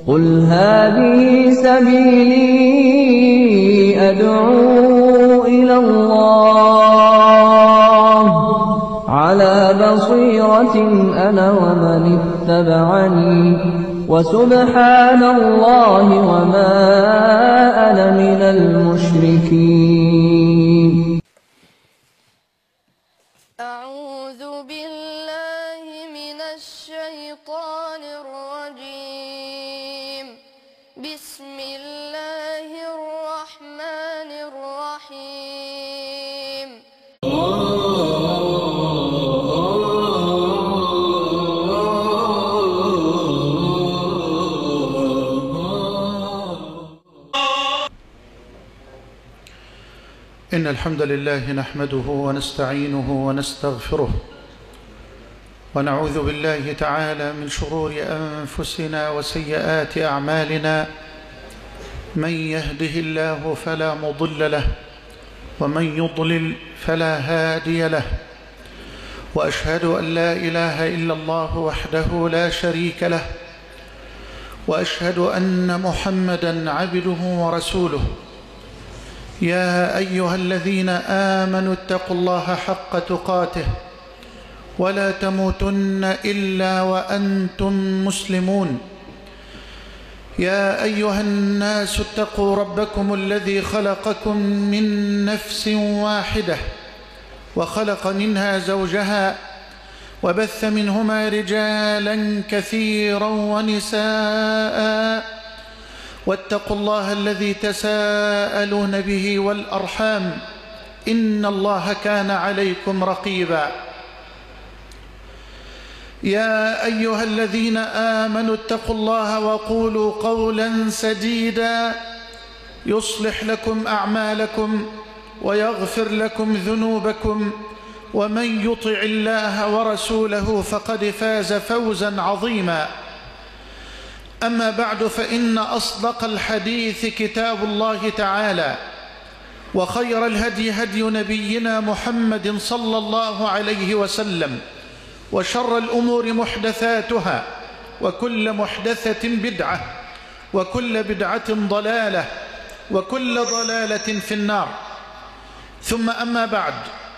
قل هذه سبيلي أدعو إلى الله على بصيرة أنا ومن اتبعني وسبحان الله وما أنا من المشركين. أعوذ بالله من الشيطان الرجيم. بسم الله الرحمن الرحيم. إن الحمد لله نحمده ونستعينه ونستغفره ونعوذ بالله تعالى من شرور أنفسنا وسيئات أعمالنا. من يهده الله فلا مضل له ومن يضلل فلا هادي له، وأشهد أن لا إله إلا الله وحده لا شريك له، وأشهد أن محمدًا عبده ورسوله. يا أيها الذين آمنوا اتقوا الله حق تقاته ولا تموتن إلا وأنتم مسلمون. يا أيها الناس اتقوا ربكم الذي خلقكم من نفس واحدة وخلق منها زوجها وبث منهما رجالا كثيرا ونساء، واتقوا الله الذي تساءلون به والأرحام إن الله كان عليكم رقيبا. يا أيها الذين آمنوا اتقوا الله وقولوا قولا سديدا يصلح لكم أعمالكم ويغفر لكم ذنوبكم، ومن يطع الله ورسوله فقد فاز فوزا عظيما. أما بعد، فإن أصدق الحديث كتاب الله تعالى، وخير الهدي هدي نبينا محمد صلى الله عليه وسلم، وشر الأمور محدثاتها، وكل محدثة بدعة، وكل بدعة ضلالة، وكل ضلالة في النار. ثم أما بعد،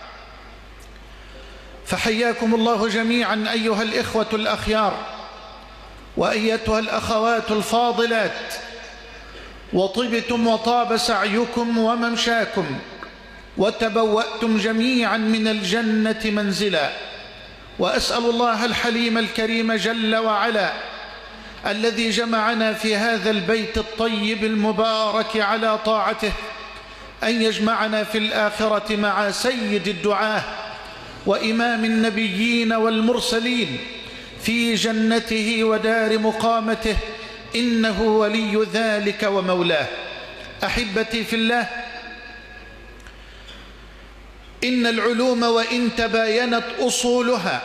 فحياكم الله جميعا أيها الإخوة الأخيار وأيتها الأخوات الفاضلات، وطبتم وطاب سعيكم وممشاكم، وتبوأتم جميعا من الجنة منزلا. وأسأل الله الحليم الكريم جل وعلا الذي جمعنا في هذا البيت الطيب المبارك على طاعته أن يجمعنا في الآخرة مع سيد الدعاة وإمام النبيين والمرسلين في جنته ودار مقامته، إنه ولي ذلك ومولاه. أحبتي في الله، إن العلوم وإن تباينت أصولها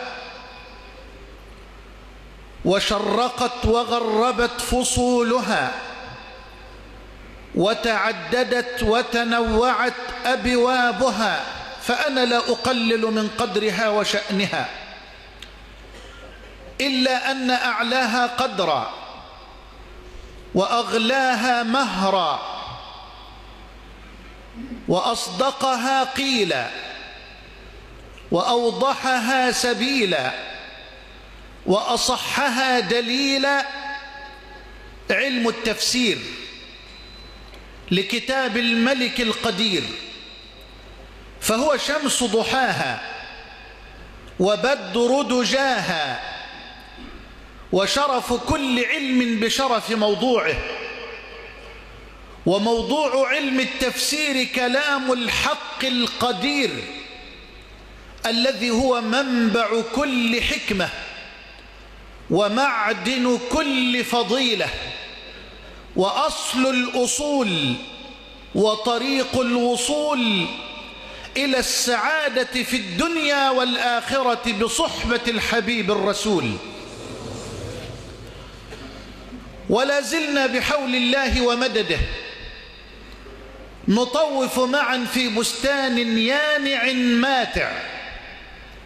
وشرقت وغربت فصولها وتعددت وتنوعت أبوابها، فأنا لا أقلل من قدرها وشأنها، إلا أن أعلاها قدرا وأغلاها مهرا وأصدقها قيلا وأوضحها سبيلا وأصحها دليلا علم التفسير لكتاب الملك القدير، فهو شمس ضحاها وبدر دجاها، وشرف كل علم بشرف موضوعه. وموضوع علم التفسير كلام الحق القدير الذي هو منبع كل حكمة ومعدن كل فضيلة وأصل الأصول وطريق الوصول إلى السعادة في الدنيا والآخرة بصحبة الحبيب الرسول. ولا زلنا بحول الله ومدده نطوف معا في بستان يانع ماتع،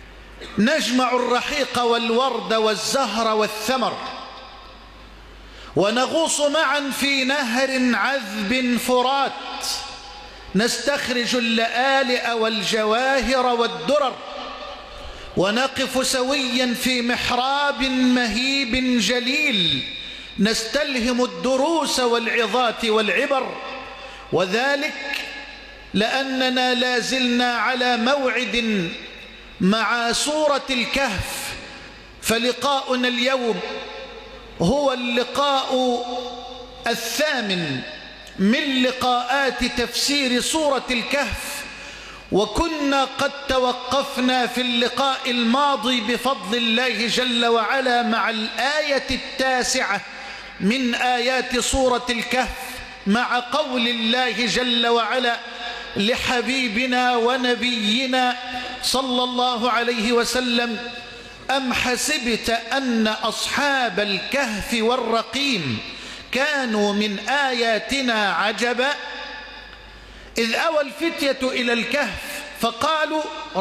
نجمع الرحيق والورد والزهر والثمر، ونغوص معا في نهر عذب فرات، نستخرج اللآلئ والجواهر والدرر، ونقف سويا في محراب مهيب جليل، نستلهم الدروس والعظات والعبر. وذلك لأننا لازلنا على موعد مع سورة الكهف، فلقاؤنا اليوم هو اللقاء الثامن من لقاءات تفسير سورة الكهف. وكنا قد توقفنا في اللقاء الماضي بفضل الله جل وعلا مع الآية 9 من آيات سورة الكهف، مع قول الله جل وعلا لحبيبنا ونبينا صلى الله عليه وسلم: أم حسبت أن أصحاب الكهف والرقيم كانوا من آياتنا عجبا إذ أوى الفتية إلى الكهف فقالوا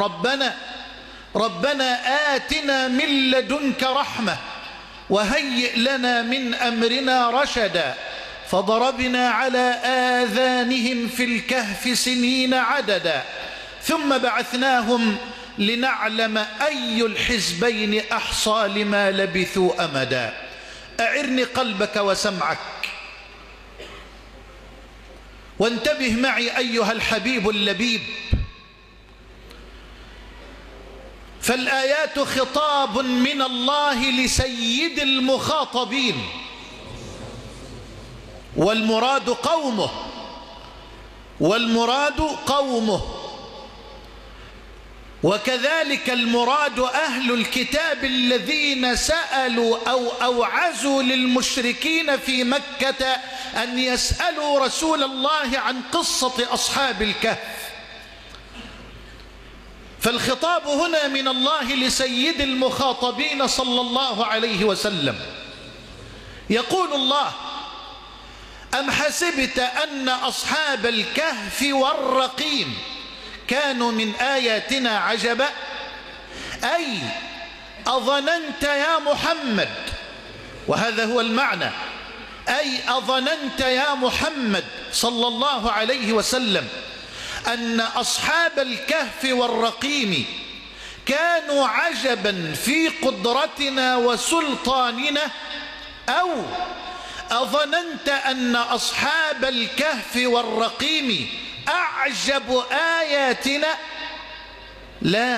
ربنا آتنا من لدنك رحمة وهيئ لنا من أمرنا رشدا فضربنا على آذانهم في الكهف سنين عددا ثم بعثناهم لنعلم أي الحزبين أحصى لما لبثوا أمدا. أعرني قلبك وسمعك وانتبه معي أيها الحبيب اللبيب، فالآيات خطاب من الله لسيد المخاطبين، والمراد قومه، وكذلك المراد أهل الكتاب الذين سألوا أو أوعزوا للمشركين في مكة أن يسألوا رسول الله عن قصة أصحاب الكهف. فالخطاب هنا من الله لسيد المخاطبين صلى الله عليه وسلم. يقول الله: أم حسبت أن أصحاب الكهف والرقيم كانوا من آياتنا عجبا، أي أظننت يا محمد، وهذا هو المعنى، أي أظننت يا محمد صلى الله عليه وسلم أن أصحاب الكهف والرقيم كانوا عجبا في قدرتنا وسلطاننا، أو أظننت أن أصحاب الكهف والرقيم أعجب آياتنا؟ لا،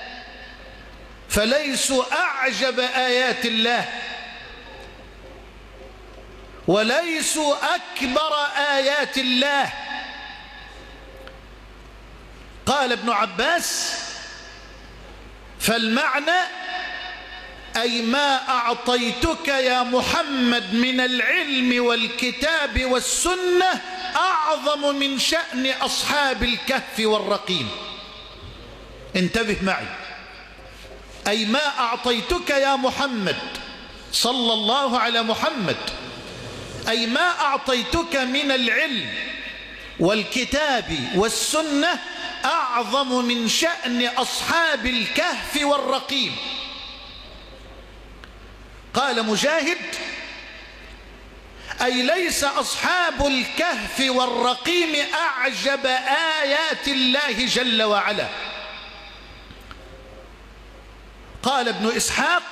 فليسوا أعجب آيات الله وليسوا أكبر آيات الله. قال ابن عباس: فالمعنى أي ما أعطيتك يا محمد من العلم والكتاب والسنة أعظم من شأن أصحاب الكهف والرقيم. انتبه معي، أي ما أعطيتك يا محمد صلى الله على محمد، أي ما أعطيتك من العلم والكتاب والسنة أعظم من شأن أصحاب الكهف والرقيم. قال مجاهد: أي ليس أصحاب الكهف والرقيم أعجب آيات الله جل وعلا. قال ابن إسحاق: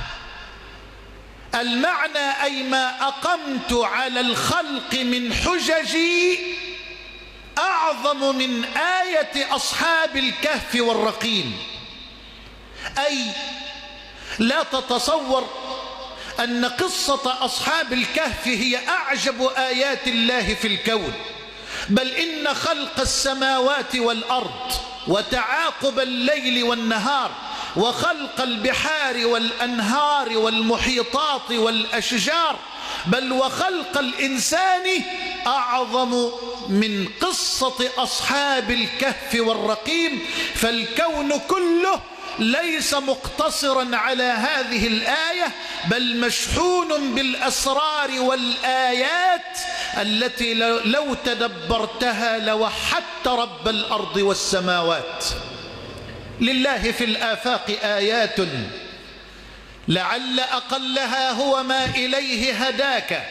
المعنى أي ما أقمت على الخلق من حججي أعظم من آية أصحاب الكهف والرقيم. أي لا تتصور أن قصة أصحاب الكهف هي أعجب آيات الله في الكون، بل إن خلق السماوات والأرض وتعاقب الليل والنهار وخلق البحار والأنهار والمحيطات والأشجار بل وخلق الإنسان أعظم من قصة أصحاب الكهف والرقيم. فالكون كله ليس مقتصرا على هذه الآية، بل مشحون بالأسرار والآيات التي لو تدبرتها لوحدت رب الأرض والسماوات. لله في الآفاق آيات لعل أقلها هو ما إليه هداك.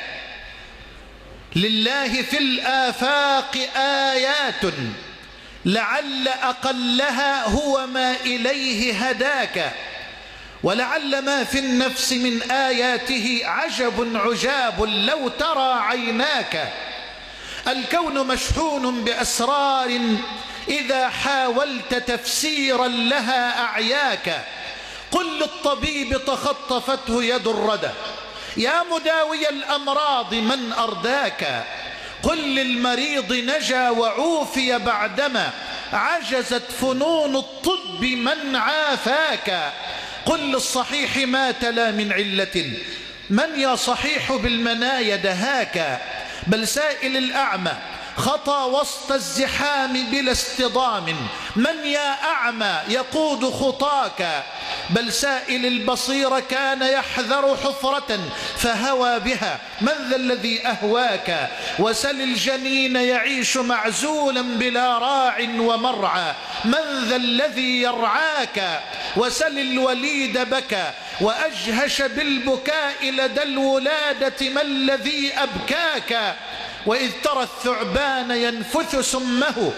لله في الآفاق آيات لعل أقلها هو ما إليه هداك. ولعل ما في النفس من آياته عجب عجاب لو ترى عيناك. الكون مشحون بأسرار إذا حاولت تفسيرا لها أعياك. قل للطبيب تخطفته يد الردى يا مداوي الأمراض من أرداك. قل للمريض نجا وعوفي بعدما عجزت فنون الطب من عافاك. قل للصحيح مات لا من علة من يا صحيح بالمنايا دهاك. بل سائل الأعمى خطى وسط الزحام بلا اصطدام من يا أعمى يقود خطاك. بل سائل البصير كان يحذر حفرة فهوى بها من ذا الذي أهواك. وسل الجنين يعيش معزولا بلا راع ومرعى من ذا الذي يرعاك. وسل الوليد بكى وأجهش بالبكاء لدى الولادة ما الذي أبكاك. وإذ ترى الثعبان ينفث سمه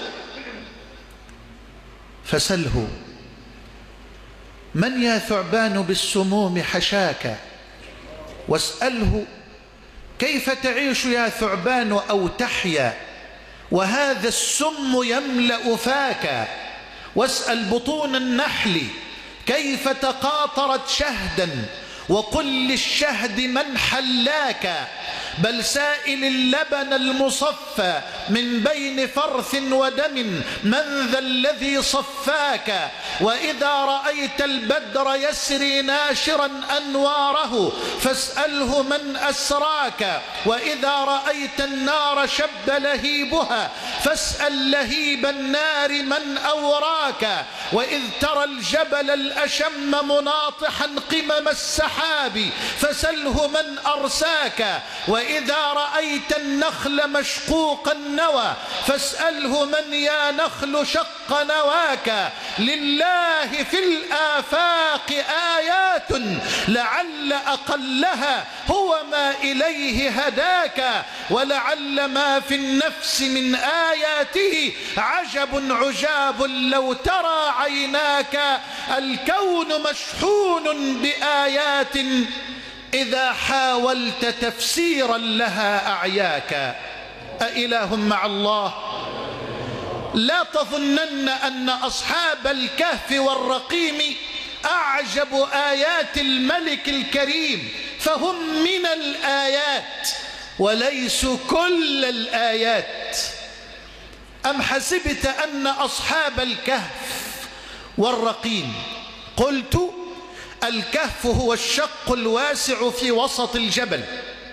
فسله من يا ثعبان بالسموم حشاك. واسأله كيف تعيش يا ثعبان أو تحيا وهذا السم يملأ فاك. واسأل بطون النحل كيف تقاطرت شهدا وقل للشهد من حلاك. بل سائل اللبن المصفى من بين فرث ودم من ذا الذي صفاك. وإذا رأيت البدر يسري ناشرا أنواره فاسأله من أسراك. وإذا رأيت النار شب لهيبها فاسأل لهيب النار من أوراك. وإذ ترى الجبل الأشم مناطحا قمم السحاب فسله من أرساك. وإذا رأيت النخل مشقوق النوى فاسأله من يا نخل شق نواك. لله في الآفاق آيات لعل أقلها هو ما إليه هداك. ولعل ما في النفس من آياته عجب عجاب لو ترى عيناك. الكون مشحون بآيات إذا حاولت تفسيرا لها أعياك. أإله مع الله؟ لا تظنن أن أصحاب الكهف والرقيم أعجب آيات الملك الكريم، فهم من الآيات وليسوا كل الآيات. أم حسبت أن أصحاب الكهف والرقيم، قلت الكهف هو الشق الواسع في وسط الجبل،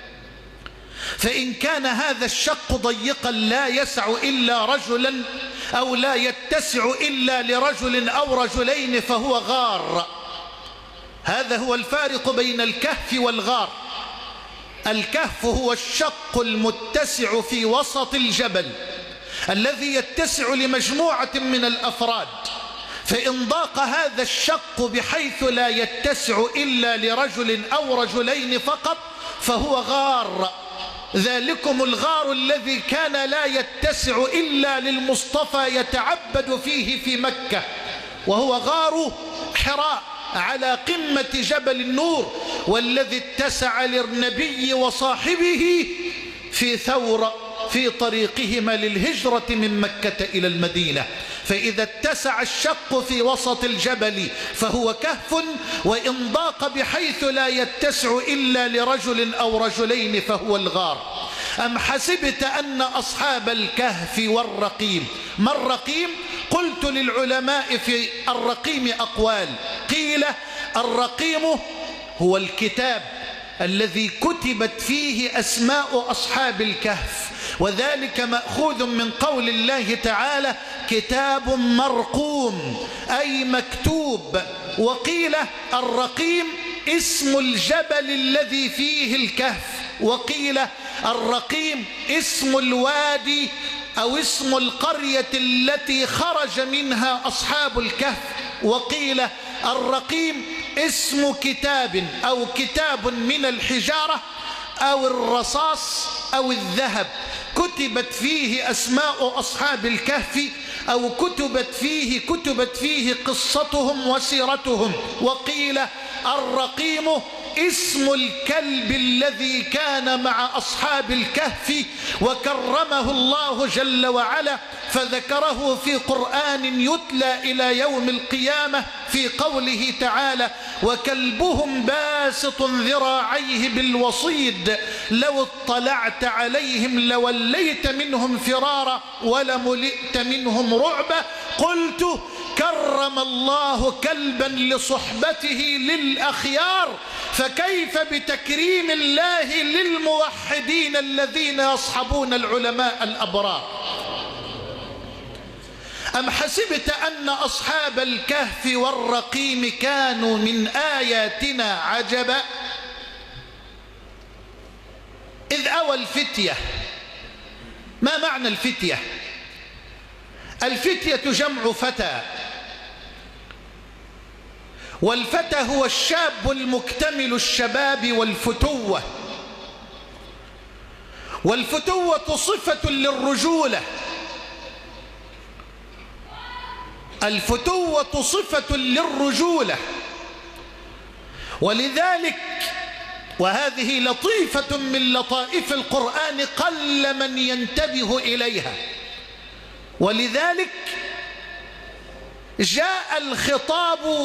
فإن كان هذا الشق ضيقا لا يسع إلا رجلا أو لا يتسع إلا لرجل أو رجلين فهو غار. هذا هو الفارق بين الكهف والغار. الكهف هو الشق المتسع في وسط الجبل الذي يتسع لمجموعة من الأفراد، فإن ضاق هذا الشق بحيث لا يتسع إلا لرجل أو رجلين فقط فهو غار. ذلكم الغار الذي كان لا يتسع إلا للمصطفى يتعبد فيه في مكة، وهو غار حراء على قمة جبل النور، والذي اتسع للنبي وصاحبه في ثورة في طريقهما للهجرة من مكة إلى المدينة. فإذا اتسع الشق في وسط الجبل فهو كهف، وإن ضاق بحيث لا يتسع إلا لرجل أو رجلين فهو الغار. أم حسبت أن أصحاب الكهف والرقيم، ما الرقيم؟ قلت للعلماء في الرقيم أقوال. قيل الرقيم هو الكتاب الذي كتبت فيه أسماء أصحاب الكهف، وذلك مأخوذ من قول الله تعالى كتاب مرقوم أي مكتوب. وقيل الرقيم اسم الجبل الذي فيه الكهف، وقيل الرقيم اسم الوادي أو اسم القرية التي خرج منها أصحاب الكهف، وقيل الرقيم اسم كتاب أو كتاب من الحجارة أو الرصاص أو الذهب كتبت فيه أسماء أصحاب الكهف، أو كتبت فيه قصتهم وسيرتهم. وقيل الرقيم اسم الكلب الذي كان مع أصحاب الكهف وكرمه الله جل وعلا، فذكره في قرآن يتلى إلى يوم القيامة في قوله تعالى: وكلبهم باسط ذراعيه بالوصيد لو اطلعت عليهم لوليت منهم فرارا ولملئت منهم رعبا. قلت: كرم الله كلبا لصحبته للأخيار، فكيف بتكريم الله للموحدين الذين يصحبون العلماء الأبرار؟ أم حسبت أن أصحاب الكهف والرقيم كانوا من آياتنا عجبا؟ إذ أوى الفتية. ما معنى الفتية؟ الفتية جمع فتى، والفتى هو الشاب المكتمل الشباب والفتوة، والفتوة صفة للرجولة، الفتوة صفة للرجولة. ولذلك وهذه لطيفة من لطائف القرآن قل من ينتبه إليها، ولذلك جاء الخطاب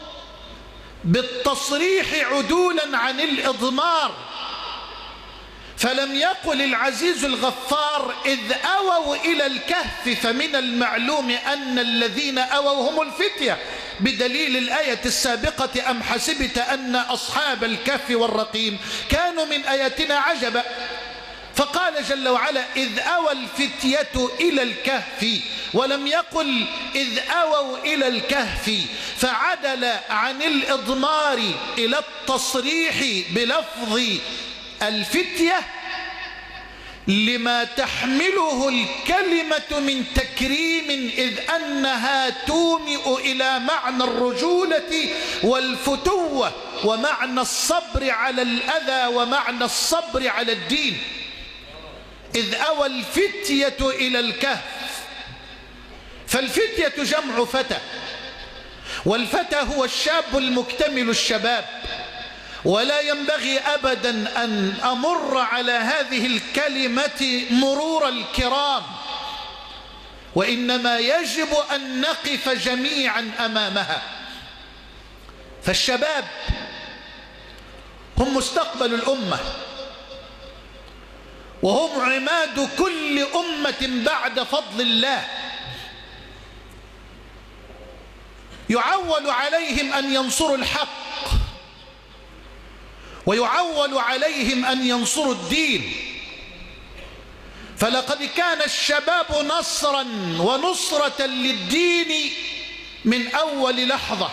بالتصريح عدولا عن الإضمار، فلم يقل العزيز الغفار إذ أووا إلى الكهف، فمن المعلوم أن الذين أووا هم الفتية، بدليل الآية السابقة: أم حسبت أن أصحاب الكهف والرقيم كانوا من آياتنا عجبا. فقال جل وعلا: إذ أوى الفتية إلى الكهف، ولم يقل إذ أووا إلى الكهف، فعدل عن الإضمار إلى التصريح بلفظ الفتية لما تحمله الكلمة من تكريم، إذ أنها تومئ إلى معنى الرجولة والفتوة ومعنى الصبر على الأذى ومعنى الصبر على الدين. إذ أوى الفتية إلى الكهف، فالفتية جمع فتى، والفتى هو الشاب المكتمل الشباب. ولا ينبغي أبدا أن أمر على هذه الكلمة مرور الكرام، وإنما يجب أن نقف جميعا أمامها. فالشباب هم مستقبل الأمة، وهم عماد كل أمة بعد فضل الله. يعول عليهم أن ينصروا الحق، ويعول عليهم أن ينصروا الدين. فلقد كان الشباب نصرا ونصرة للدين من أول لحظة.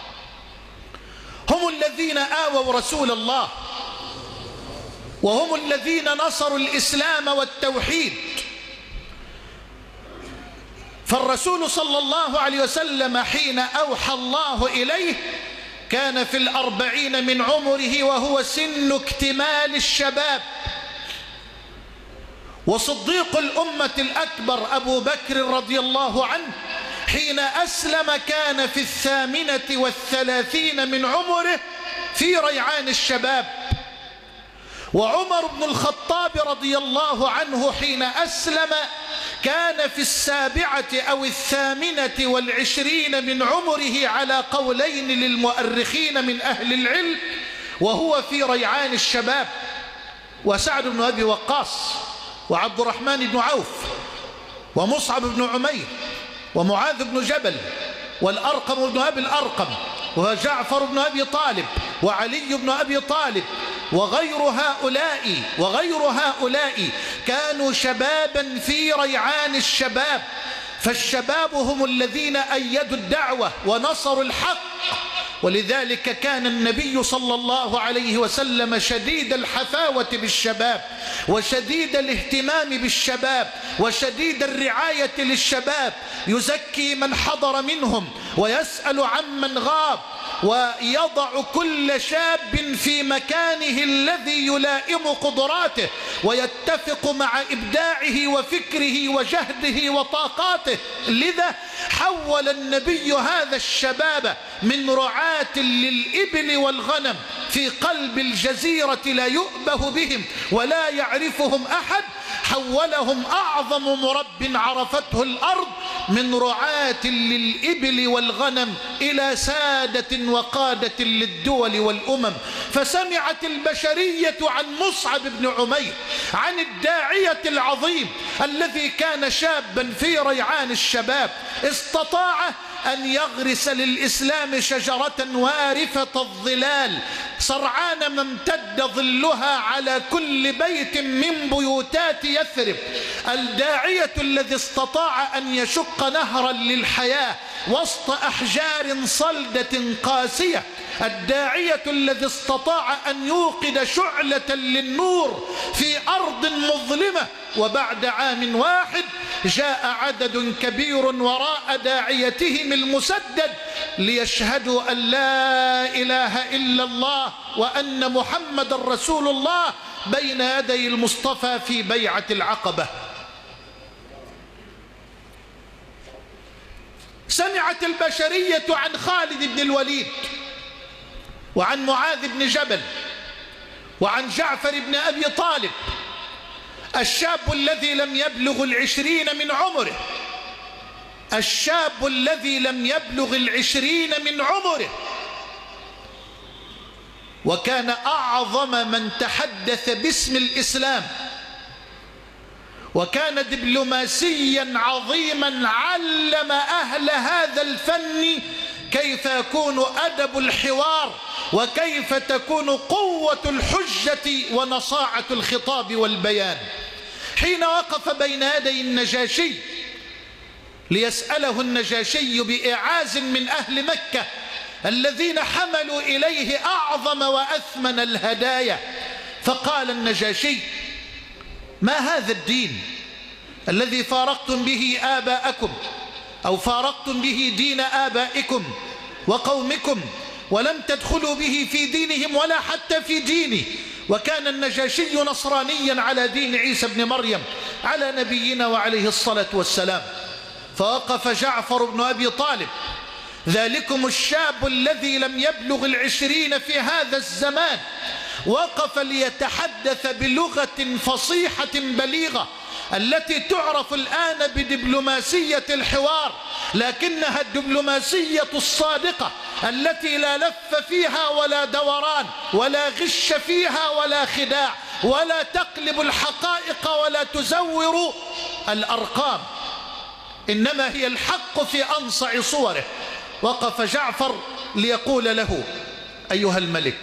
هم الذين آووا رسول الله، وهم الذين نصروا الإسلام والتوحيد. فالرسول صلى الله عليه وسلم حين أوحى الله إليه كان في 40 من عمره، وهو سن اكتمال الشباب. وصديق الأمة الأكبر أبو بكر رضي الله عنه حين أسلم كان في 38 من عمره في ريعان الشباب. وعمر بن الخطاب رضي الله عنه حين أسلم كان في 7 أو 28 من عمره على قولين للمؤرخين من أهل العلم، وهو في ريعان الشباب. وسعد بن أبي وقاص، وعبد الرحمن بن عوف، ومصعب بن عمير، ومعاذ بن جبل، والأرقم بن أبي الأرقم، وجعفر بن أبي طالب، وعلي بن أبي طالب، وغير هؤلاء كانوا شبابا في ريعان الشباب. فالشباب هم الذين أيدوا الدعوة ونصروا الحق. ولذلك كان النبي صلى الله عليه وسلم شديد الحفاوة بالشباب، وشديد الاهتمام بالشباب، وشديد الرعاية للشباب، يزكي من حضر منهم ويسأل عمن غاب. ويضع كل شاب في مكانه الذي يلائم قدراته ويتفق مع إبداعه وفكره وجهده وطاقاته. لذا حول النبي هذا الشباب من رعاة للإبل والغنم في قلب الجزيرة لا يؤبه بهم ولا يعرفهم أحد، حولهم أعظم مرب عرفته الأرض من رعاة للإبل والغنم إلى سادة وقادة للدول والأمم. فسمعت البشرية عن مصعب بن عمير، عن الداعية العظيم الذي كان شابا في ريعان الشباب، استطاع أن يغرس للإسلام شجرة وارفة الظلال سرعان ما امتد ظلها على كل بيت من بيوتات يثرب. الداعية الذي استطاع أن يشق نهرا للحياة وسط أحجار صلدة قاسية. الداعية الذي استطاع أن يوقد شعلة للنور في أرض مظلمة. وبعد عام واحد جاء عدد كبير وراء داعيتهم المسدد ليشهدوا أن لا إله إلا الله وأن محمد رسول الله بين يدي المصطفى في بيعة العقبة. سمعت البشرية عن خالد بن الوليد وعن معاذ بن جبل وعن جعفر بن أبي طالب، الشاب الذي لم يبلغ 20 من عمره، الشاب الذي لم يبلغ 20 من عمره، وكان أعظم من تحدث باسم الإسلام، وكان دبلوماسيا عظيما علم أهل هذا الفن كيف يكون أدب الحوار وكيف تكون قوة الحجة ونصاعة الخطاب والبيان. حين وقف بين يدي النجاشي ليسأله النجاشي بإعاز من أهل مكة الذين حملوا إليه أعظم وأثمن الهدايا، فقال النجاشي: ما هذا الدين الذي فارقتم به آباءكم أو فارقتم به دين آبائكم وقومكم ولم تدخلوا به في دينهم ولا حتى في ديني؟ وكان النجاشي نصرانيا على دين عيسى بن مريم على نبينا وعليه الصلاة والسلام. فوقف جعفر بن أبي طالب، ذلكم الشاب الذي لم يبلغ 20 في هذا الزمان، وقف ليتحدث بلغة فصيحة بليغة التي تعرف الآن بدبلوماسية الحوار، لكنها الدبلوماسية الصادقة التي لا لف فيها ولا دوران ولا غش فيها ولا خداع ولا تقلب الحقائق ولا تزور الأرقام، إنما هي الحق في أنصع صوره. وقف جعفر ليقول له: أيها الملك،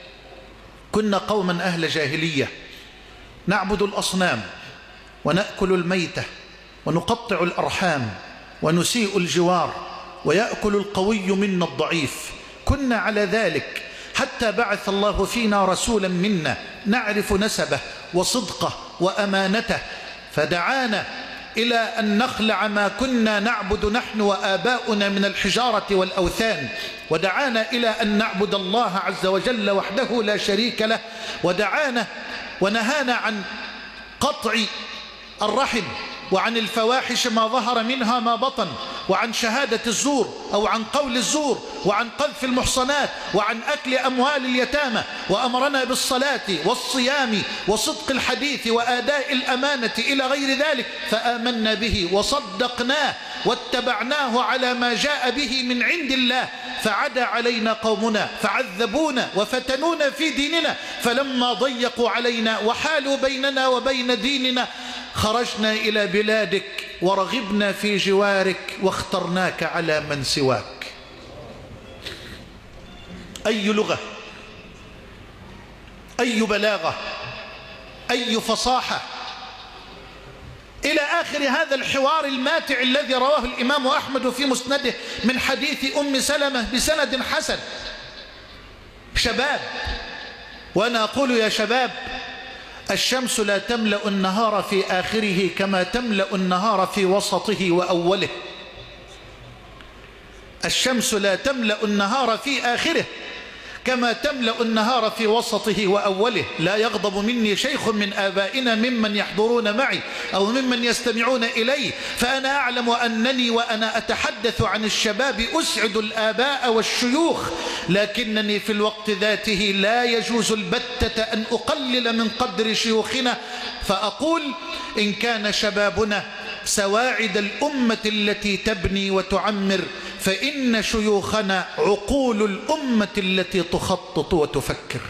كنا قوما أهل جاهلية نعبد الأصنام ونأكل الميتة ونقطع الأرحام ونسيء الجوار ويأكل القوي منا الضعيف. كنا على ذلك حتى بعث الله فينا رسولا منا نعرف نسبه وصدقه وأمانته، فدعانا إلى أن نخلع ما كنا نعبد نحن وآباؤنا من الحجارة والأوثان، ودعانا إلى أن نعبد الله عز وجل وحده لا شريك له، ودعانا ونهانا عن قطع الرحم وعن الفواحش ما ظهر منها ما بطن، وعن شهادة الزور أو عن قول الزور، وعن قذف المحصنات، وعن أكل أموال اليتامى، وأمرنا بالصلاة والصيام وصدق الحديث وآداء الأمانة إلى غير ذلك، فآمنا به وصدقناه واتبعناه على ما جاء به من عند الله. فعدا علينا قومنا فعذبونا وفتنونا في ديننا، فلما ضيقوا علينا وحالوا بيننا وبين ديننا خرجنا إلى بلادك ورغبنا في جوارك واخترناك على من سواك. أي لغة، أي بلاغة، أي فصاحة، إلى آخر هذا الحوار الماتع الذي رواه الإمام أحمد في مسنده من حديث أم سلمة بسند حسن. شباب، وأنا أقول يا شباب، الشمس لا تملأ النهار في آخره كما تملأ النهار في وسطه وأوله. الشمس لا تملأ النهار في آخره كما تملأ النهار في وسطه وأوله. لا يغضب مني شيخ من آبائنا ممن يحضرون معي أو ممن يستمعون إلي، فأنا أعلم أنني وأنا أتحدث عن الشباب أسعد الآباء والشيوخ، لكنني في الوقت ذاته لا يجوز البتة أن أقلل من قدر شيوخنا، فأقول إن كان شبابنا سواعد الأمة التي تبني وتعمر، فإن شيوخنا عقول الأمة التي تخطط وتفكر.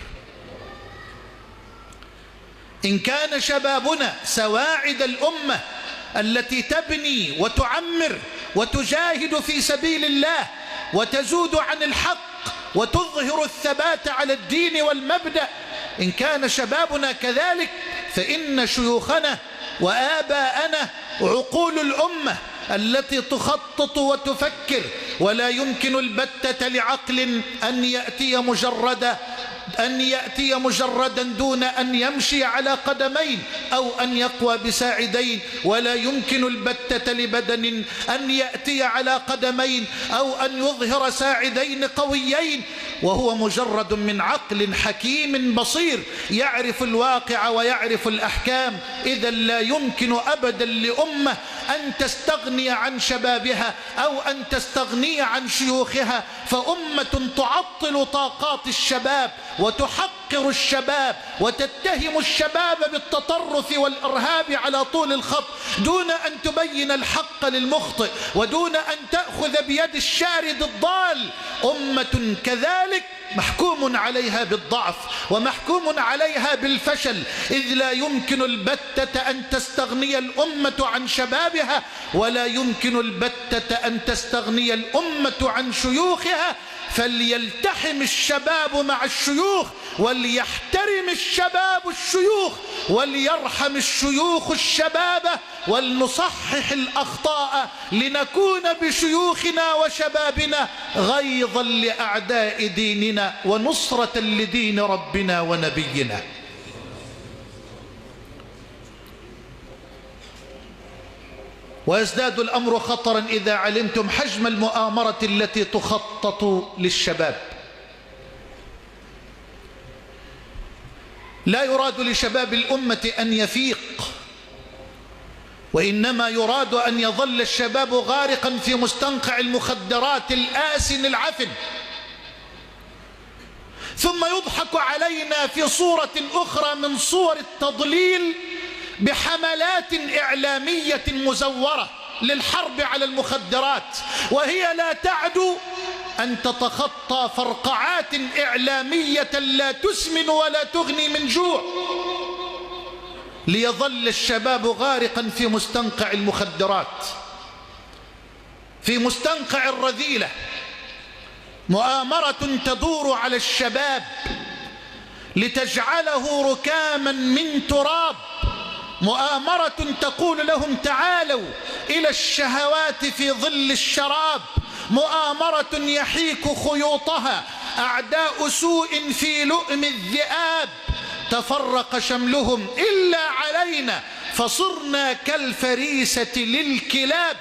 إن كان شبابنا سواعد الأمة التي تبني وتعمر وتجاهد في سبيل الله وتزود عن الحق وتظهر الثبات على الدين والمبدأ، إن كان شبابنا كذلك فإن شيوخنا وآباءنا عقول الأمة التي تخطط وتفكر. ولا يمكن البتة لعقل أن يأتي مجردا دون أن يمشي على قدمين أو أن يقوى بساعدين، ولا يمكن البتة لبدن أن يأتي على قدمين أو أن يظهر ساعدين قويين، وهو مجرد من عقل حكيم بصير يعرف الواقع ويعرف الأحكام. إذا لا يمكن أبدا لأمة أن تستغني عن شبابها أو أن تستغني عن شيوخها، فأمة تعطل طاقات الشباب وتحقر الشباب وتتهم الشباب بالتطرف والإرهاب على طول الخط دون أن تبين الحق للمخطئ ودون أن تأخذ بيد الشارد الضال. أمة كذلك محكوم عليها بالضعف ومحكوم عليها بالفشل، إذ لا يمكن البتة أن تستغني الأمة عن شبابها، ولا يمكن البتة أن تستغني الأمة عن شيوخها. فليلتحم الشباب مع الشيوخ، وليحترم الشباب الشيوخ، وليرحم الشيوخ الشباب، ولنصحح الأخطاء لنكون بشيوخنا وشبابنا غيظا لأعداء ديننا ونصرة لدين ربنا ونبينا. ويزداد الأمر خطرا إذا علمتم حجم المؤامرة التي تخطط للشباب. لا يراد لشباب الأمة أن يفيق، وإنما يراد أن يظل الشباب غارقا في مستنقع المخدرات الآسن العفن، ثم يضحك علينا في صورة أخرى من صور التضليل بحملات إعلامية مزورة للحرب على المخدرات، وهي لا تعدو أن تتخطى فرقعات إعلامية لا تسمن ولا تغني من جوع، ليظل الشباب غارقا في مستنقع المخدرات، في مستنقع الرذيلة. مؤامرة تدور على الشباب لتجعله ركاما من تراب، مؤامرة تقول لهم تعالوا إلى الشهوات في ظل الشراب، مؤامرة يحيك خيوطها أعداء سوء في لؤم الذئاب، تفرق شملهم إلا علينا فصرنا كالفريسة للكلاب.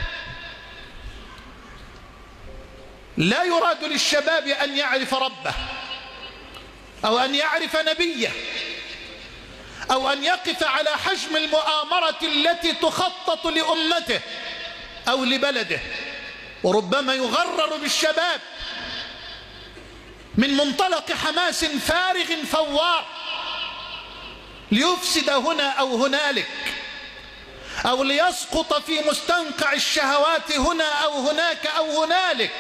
لا يراد للشباب أن يعرف ربه أو أن يعرف نبيه أو أن يقف على حجم المؤامرة التي تخطط لأمته أو لبلده، وربما يغرر بالشباب من منطلق حماس فارغ فوار ليفسد هنا أو هنالك، أو ليسقط في مستنقع الشهوات هنا أو هناك أو هنالك.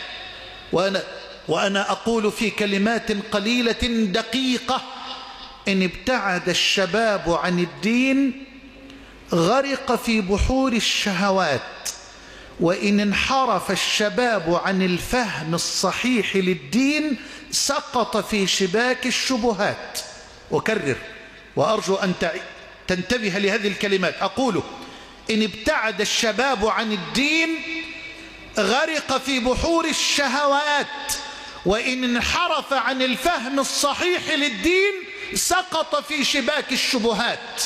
وأنا أقول في كلمات قليلة دقيقة: إن ابتعد الشباب عن الدين غرق في بحور الشهوات، وإن انحرف الشباب عن الفهم الصحيح للدين سقط في شباك الشبهات. أكرر وأرجو أن تنتبه لهذه الكلمات، أقول: إن ابتعد الشباب عن الدين غرق في بحور الشهوات، وإن انحرف عن الفهم الصحيح للدين سقط في شباك الشبهات.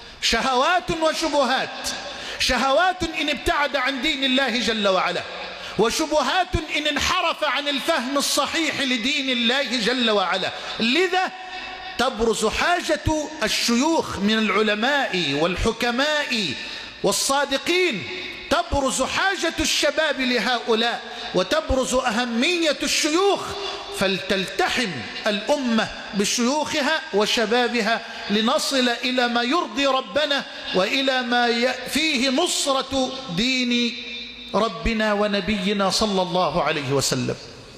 شهوات وشبهات. شهوات إن ابتعد عن دين الله جل وعلا، وشبهات إن انحرف عن الفهم الصحيح لدين الله جل وعلا. لذا تبرز حاجة الشيوخ من العلماء والحكماء والصادقين، تبرز حاجة الشباب لهؤلاء، وتبرز أهمية الشيوخ، فلتلتحم الأمة بشيوخها وشبابها لنصل إلى ما يرضي ربنا وإلى ما فيه نصرة دين ربنا ونبينا صلى الله عليه وسلم.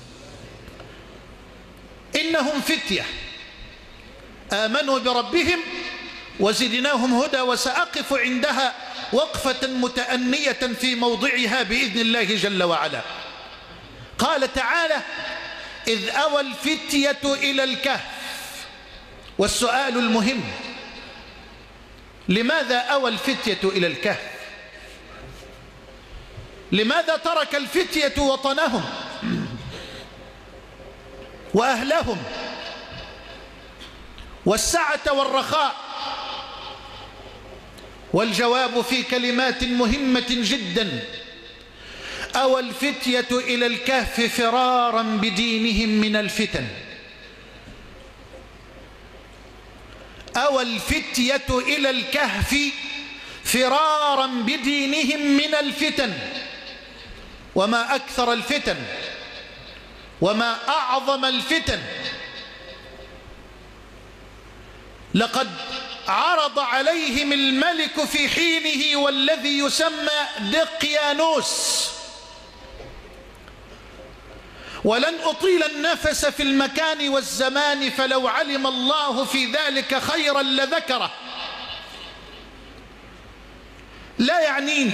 إنهم فتية آمنوا بربهم وزدناهم هدى، وسأقف عندها وقفة متأنية في موضعها بإذن الله جل وعلا. قال تعالى: إذ أوى الفتية إلى الكهف. والسؤال المهم: لماذا أوى الفتية إلى الكهف؟ لماذا ترك الفتية وطنهم وأهلهم والسعة والرخاء؟ والجواب في كلمات مهمة جدا: أوى الفتية إلى الكهف فرارا بدينهم من الفتن. أوى الفتية إلى الكهف فرارا بدينهم من الفتن. وما أكثر الفتن وما أعظم الفتن. لقد عرض عليهم الملك في حينه والذي يسمى دقيانوس، ولن أطيل النفس في المكان والزمان، فلو علم الله في ذلك خيرا لذكره. لا يعنيني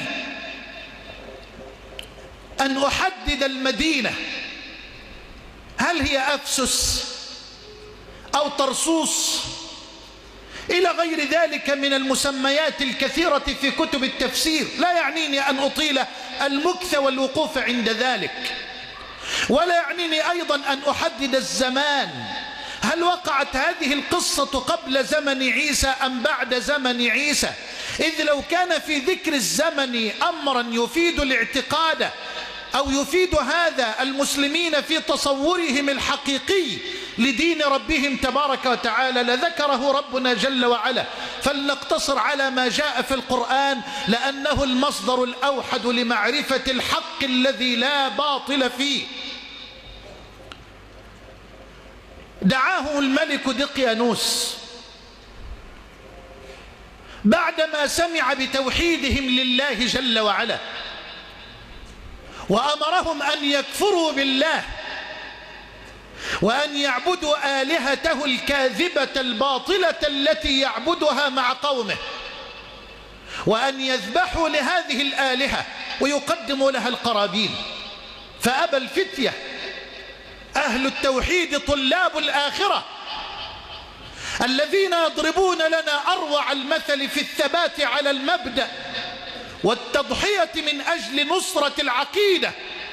أن أحدد المدينة، هل هي أفسس أو طرسوس إلى غير ذلك من المسميات الكثيرة في كتب التفسير. لا يعنيني أن أطيل المكث والوقوف عند ذلك، ولا يعنيني أيضا أن أحدد الزمان، هل وقعت هذه القصة قبل زمن عيسى أم بعد زمن عيسى؟ إذ لو كان في ذكر الزمن أمرا يفيد الاعتقاد أو يفيد هذا المسلمين في تصورهم الحقيقي لدين ربهم تبارك وتعالى لذكره ربنا جل وعلا. فلنقتصر على ما جاء في القرآن، لأنه المصدر الأوحد لمعرفة الحق الذي لا باطل فيه. دعاهم الملك دقيانوس بعدما سمع بتوحيدهم لله جل وعلا، وأمرهم أن يكفروا بالله وأن يعبدوا آلهته الكاذبة الباطلة التي يعبدها مع قومه، وأن يذبحوا لهذه الآلهة ويقدموا لها القرابين. فأبى الفتية أهل التوحيد طلاب الآخرة الذين يضربون لنا أروع المثل في الثبات على المبدأ والتضحية من أجل نصرة العقيدة،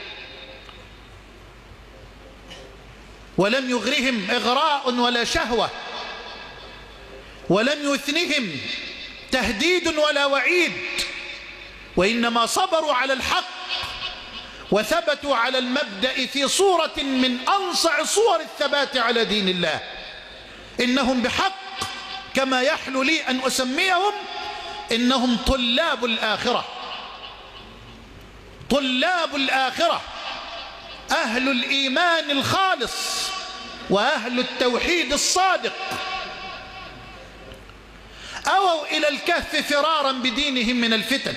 ولم يغرهم إغراء ولا شهوة، ولم يثنهم تهديد ولا وعيد، وإنما صبروا على الحق وثبتوا على المبدأ في صورة من أنصع صور الثبات على دين الله. إنهم بحق كما يحلو لي أن أسميهم، إنهم طلاب الآخرة، طلاب الآخرة، أهل الإيمان الخالص وأهل التوحيد الصادق. أووا إلى الكهف فرارا بدينهم من الفتن.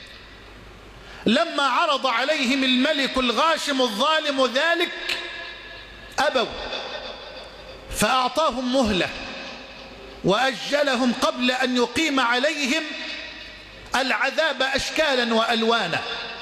لما عرض عليهم الملك الغاشم الظالم ذلك أبوا، فأعطاهم مهلة وأجلهم قبل أن يقيم عليهم العذاب أشكالا وألوانا.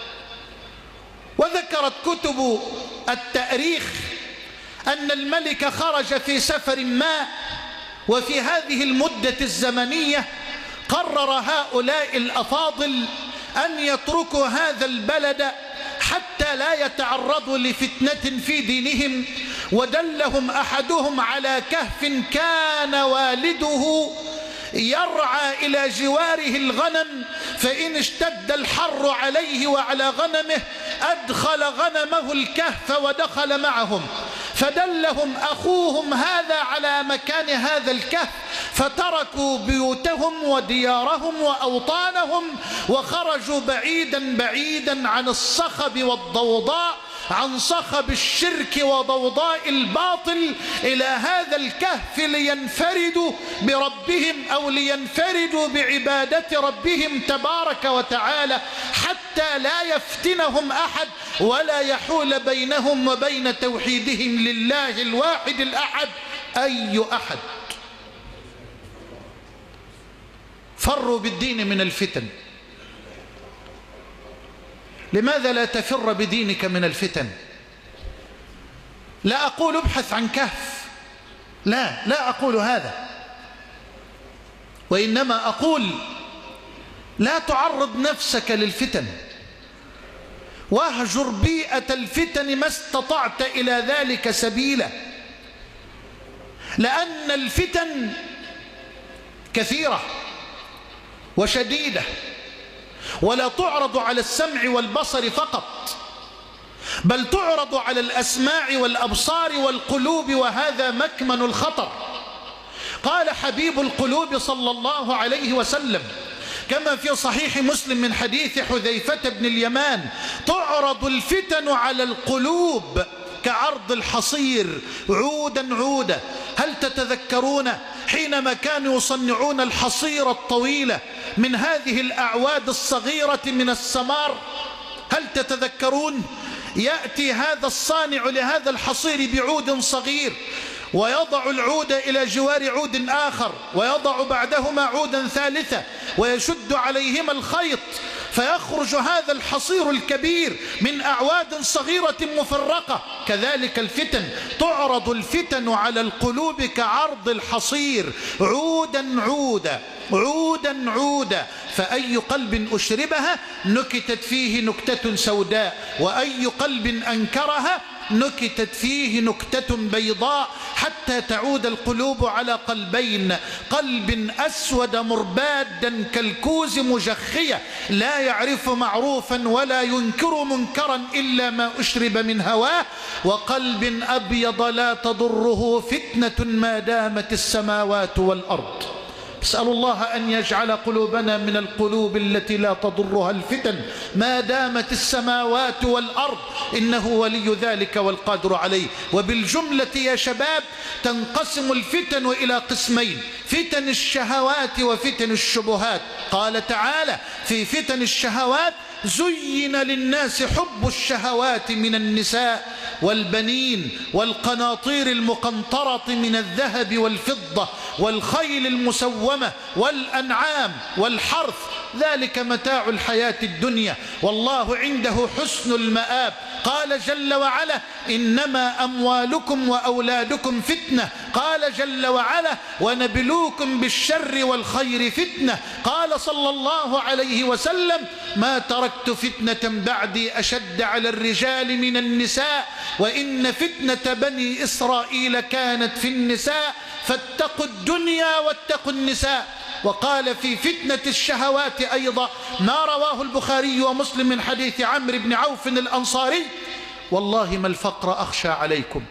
وذكرت كتب التاريخ أن الملك خرج في سفر ما، وفي هذه المدة الزمنية قرر هؤلاء الأفاضل أن يتركوا هذا البلد حتى لا يتعرضوا لفتنة في دينهم. ودلهم أحدهم على كهف كان والده يرعى إلى جواره الغنم، فإن اشتد الحر عليه وعلى غنمه أدخل غنمه الكهف ودخل معهم، فدلهم أخوهم هذا على مكان هذا الكهف، فتركوا بيوتهم وديارهم وأوطانهم وخرجوا بعيدا بعيدا عن الصخب والضوضاء، عن صخب الشرك وضوضاء الباطل، إلى هذا الكهف لينفردوا بربهم أو لينفردوا بعبادة ربهم تبارك وتعالى، حتى لا يفتنهم أحد ولا يحول بينهم وبين توحيدهم لله الواحد الأحد أي أحد. فروا بالدين من الفتن. لماذا لا تفر بدينك من الفتن؟ لا أقول ابحث عن كهف، لا أقول هذا، وإنما أقول لا تعرض نفسك للفتن، واهجر بيئة الفتن ما استطعت إلى ذلك سبيلا، لأن الفتن كثيرة وشديدة، ولا تعرض على السمع والبصر فقط، بل تعرض على الأسماع والأبصار والقلوب، وهذا مكمن الخطر. قال حبيب القلوب صلى الله عليه وسلم كما في صحيح مسلم من حديث حذيفة بن اليمان: تعرض الفتن على القلوب كعرض الحصير عودا عودا. هل تتذكرون حينما كانوا يصنعون الحصير الطويلة من هذه الأعواد الصغيرة من السمار؟ هل تتذكرون؟ يأتي هذا الصانع لهذا الحصير بعود صغير، ويضع العود إلى جوار عود آخر، ويضع بعدهما عودا ثالثة، ويشد عليهما الخيط، فيخرج هذا الحصير الكبير من أعواد صغيرة مفرقة. كذلك الفتن، تعرض الفتن على القلوب كعرض الحصير عودا عودا عودا عودا، فأي قلب أشربها نكتت فيه نكتة سوداء، وأي قلب أنكرها نكتت فيه نكتة بيضاء، حتى تعود القلوب على قلبين: قلب أسود مربادا كالكوز مجخية لا يعرف معروفا ولا ينكر منكرا إلا ما أشرب من هواه، وقلب أبيض لا تضره فتنة ما دامت السماوات والأرض. اسأل الله أن يجعل قلوبنا من القلوب التي لا تضرها الفتن ما دامت السماوات والأرض، إنه ولي ذلك والقادر عليه. وبالجملة يا شباب تنقسم الفتن إلى قسمين: فتن الشهوات وفتن الشبهات. قال تعالى في فتن الشهوات: زين للناس حب الشهوات من النساء والبنين والقناطير المقنطرة من الذهب والفضة والخيل المسومة والأنعام والحرث، ذلك متاع الحياة الدنيا والله عنده حسن المآب. قال جل وعلا: إنما أموالكم وأولادكم فتنة. قال جل وعلا: ونبلوكم بالشر والخير فتنة. قال صلى الله عليه وسلم: ما تركت فتنة بعدي أشد على الرجال من النساء، وإن فتنة بني إسرائيل كانت في النساء، فاتقوا الدنيا واتقوا النساء. وقال في فتنة الشهوات أيضا ما رواه البخاري ومسلم من حديث عمرو بن عوف الأنصاري: والله ما الفقر أخشى عليكم،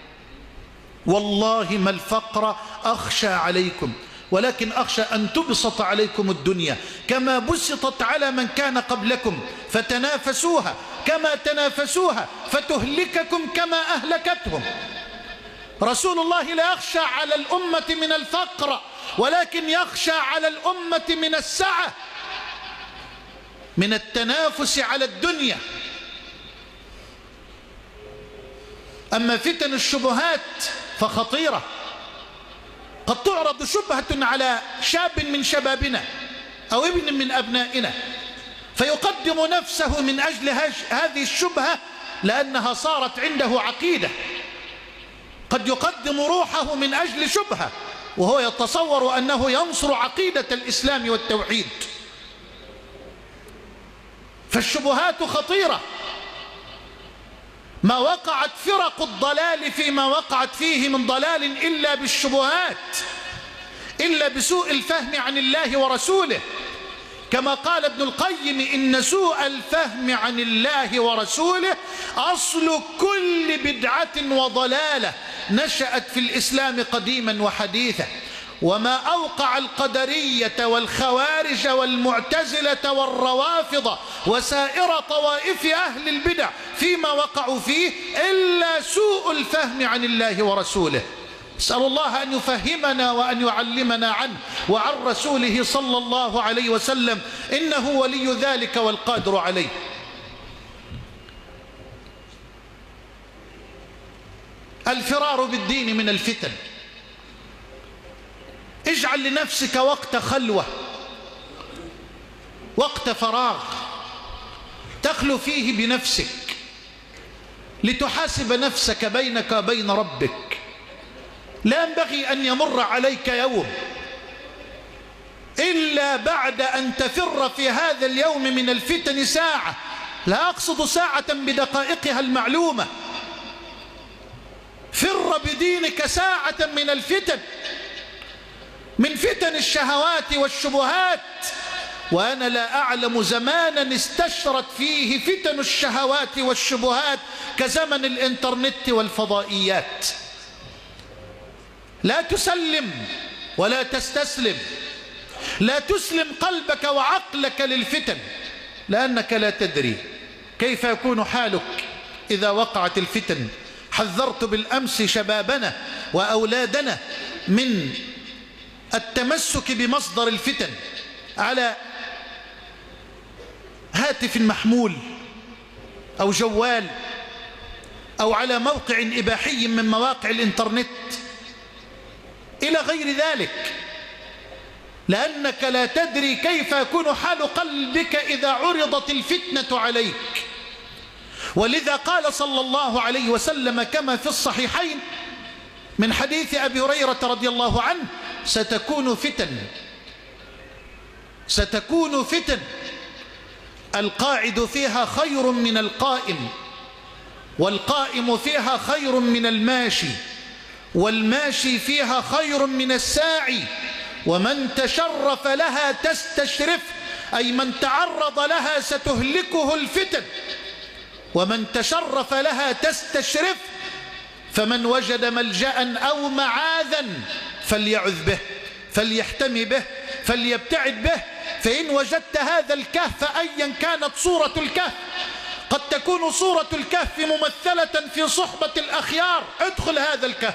والله ما الفقر أخشى عليكم، ولكن أخشى أن تبسط عليكم الدنيا كما بسطت على من كان قبلكم، فتنافسوها كما تنافسوها، فتهلككم كما أهلكتهم. رسول الله لا يخشى على الأمة من الفقر، ولكن يخشى على الأمة من السعة، من التنافس على الدنيا. أما فتن الشبهات فخطيرة. قد تعرض شبهة على شاب من شبابنا أو ابن من أبنائنا، فيقدم نفسه من أجل هذه الشبهة لأنها صارت عنده عقيدة. قد يقدم روحه من أجل شبهة وهو يتصور أنه ينصر عقيدة الإسلام والتوحيد. فالشبهات خطيرة. ما وقعت فرق الضلال فيما وقعت فيه من ضلال إلا بالشبهات. إلا بسوء الفهم عن الله ورسوله، كما قال ابن القيم: إن سوء الفهم عن الله ورسوله أصل كل بدعة وضلالة نشأت في الإسلام قديما وحديثا. وما أوقع القدرية والخوارج والمعتزلة والروافض وسائر طوائف أهل البدع فيما وقعوا فيه إلا سوء الفهم عن الله ورسوله. أسأل الله أن يفهمنا وأن يعلمنا عنه وعن رسوله صلى الله عليه وسلم، إنه ولي ذلك والقادر عليه. الفرار بالدين من الفتن. اجعل لنفسك وقت خلوة، وقت فراغ تخلو فيه بنفسك لتحاسب نفسك بينك وبين ربك. لا ينبغي أن يمر عليك يوم إلا بعد أن تفر في هذا اليوم من الفتن ساعة، لا أقصد ساعة بدقائقها المعلومة، فر بدينك ساعة من الفتن، من فتن الشهوات والشبهات. وأنا لا أعلم زمانا استشرت فيه فتن الشهوات والشبهات كزمن الإنترنت والفضائيات. لا تسلم ولا تستسلم، لا تسلم قلبك وعقلك للفتن، لأنك لا تدري كيف يكون حالك إذا وقعت الفتن. حذرت بالأمس شبابنا وأولادنا من التمسك بمصدر الفتن على هاتف محمول أو جوال أو على موقع إباحي من مواقع الإنترنت إلى غير ذلك، لأنك لا تدري كيف يكون حال قلبك إذا عرضت الفتنة عليك. ولذا قال صلى الله عليه وسلم كما في الصحيحين من حديث أبي هريرة رضي الله عنه: ستكون فتن القاعد فيها خير من القائم، والقائم فيها خير من الماشي، والماشي فيها خير من الساعي، ومن تشرف لها تستشرف، أي من تعرض لها ستهلكه الفتن، ومن تشرف لها تستشرف. فمن وجد ملجأ أو معاذا فليعذ به، فليحتمي به، فليبتعد به. فإن وجدت هذا الكهف أيا كانت صورة الكهف، قد تكون صورة الكهف ممثلة في صحبة الأخيار، ادخل هذا الكهف.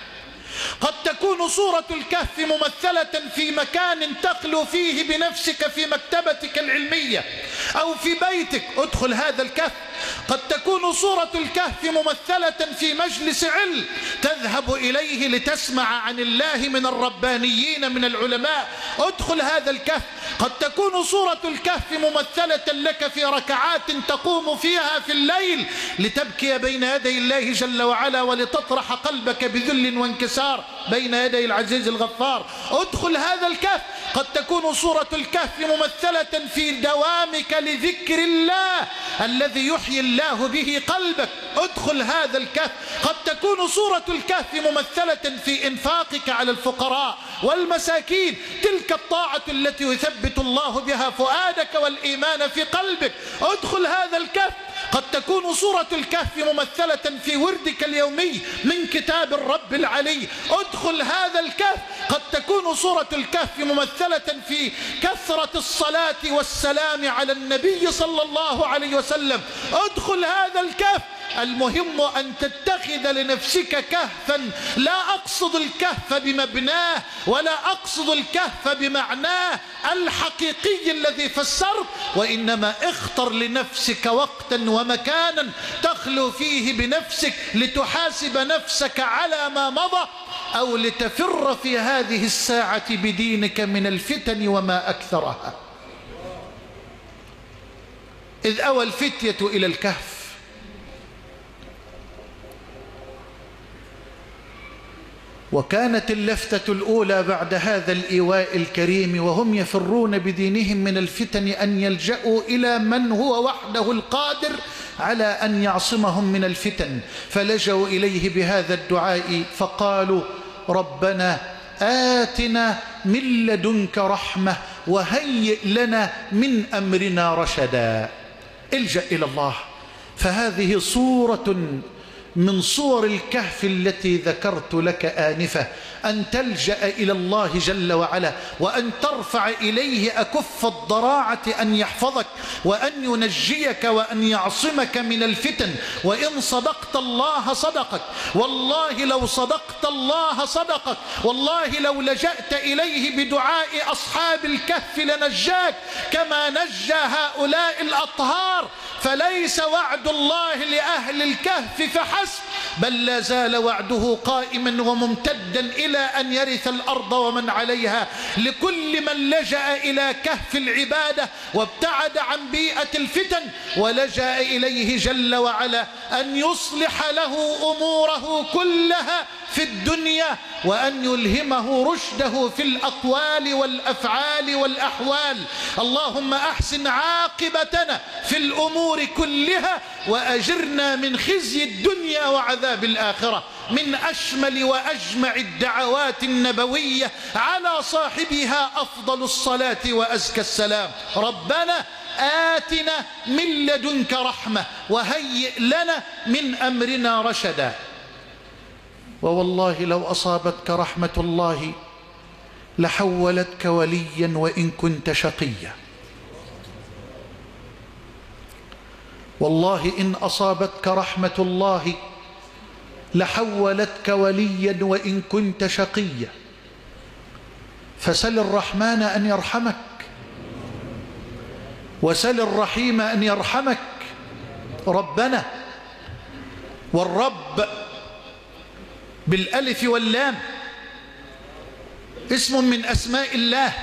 قد تكون صورة الكهف ممثلة في مكان تخلو فيه بنفسك في مكتبتك العلمية أو في بيتك، ادخل هذا الكهف. قد تكون صورة الكهف ممثلة في مجلس علم تذهب إليه لتسمع عن الله من الربانيين من العلماء، ادخل هذا الكهف. قد تكون صورة الكهف ممثلة لك في ركعات تقوم فيها في الليل لتبكي بين يدي الله جل وعلا ولتطرح قلبك بذل وانكسار بين يدي العزيز الغفار، ادخل هذا الكهف. قد تكون صورة الكهف ممثلة في دوامك لذكر الله الذي يحيي الله به قلبك، ادخل هذا الكهف. قد تكون صورة الكهف ممثلة في إنفاقك على الفقراء والمساكين، تلك الطاعة التي يثبت الله بها فؤادك والإيمان في قلبك، ادخل هذا الكهف. قد تكون صورة الكهف ممثلة في وردك اليومي من كتاب الرب العلي، ادخل هذا الكهف. قد تكون صورة الكهف ممثلة في كثرة الصلاة والسلام على النبي صلى الله عليه وسلم، ادخل هذا الكهف. المهم أن تتخذ لنفسك كهفا، لا أقصد الكهف بمبناه ولا أقصد الكهف بمعناه الحقيقي الذي فسرت، وإنما اختر لنفسك وقتا ومكانا تخلو فيه بنفسك لتحاسب نفسك على ما مضى، أو لتفر في هذه الساعة بدينك من الفتن وما أكثرها. إذ أوى الفتية إلى الكهف، وكانت اللفتة الأولى بعد هذا الإيواء الكريم وهم يفرون بدينهم من الفتن أن يلجأوا إلى من هو وحده القادر على أن يعصمهم من الفتن، فلجوا إليه بهذا الدعاء فقالوا: ربنا آتنا من لدنك رحمة وهيئ لنا من أمرنا رشدا. الجأ إلى الله. فهذه صورة من صور الكهف التي ذكرت لك آنفة، أن تلجأ إلى الله جل وعلا، وأن ترفع إليه أكف الضراعة أن يحفظك وأن ينجيك وأن يعصمك من الفتن. وإن صدقت الله صدقك، والله لو صدقت الله صدقك، والله لو لجأت إليه بدعاء أصحاب الكهف لنجاك كما نجى هؤلاء الأطهار. فليس وعد الله لأهل الكهف فحسب، بل لا زال وعده قائما وممتدا إلى أن يرث الأرض ومن عليها، لكل من لجأ إلى كهف العبادة وابتعد عن بيئة الفتن ولجأ إليه جل وعلا أن يصلح له أموره كلها في الدنيا، وأن يلهمه رشده في الأقوال والأفعال والأحوال. اللهم أحسن عاقبتنا في الأمور كلها وأجرنا من خزي الدنيا وعذاب الآخرة. من أشمل وأجمع الدعوات النبوية على صاحبها أفضل الصلاة وأزكى السلام: ربنا آتنا من لدنك رحمة وهيئ لنا من أمرنا رشدا. ووالله لو أصابتك رحمة الله لحولتك وليا وإن كنت شقيا. والله إن أصابتك رحمة الله لحولتك وليا وإن كنت شقيا. فسل الرحمن أن يرحمك، وسل الرحيم أن يرحمك. ربنا، والرب بالألف واللام اسم من أسماء الله،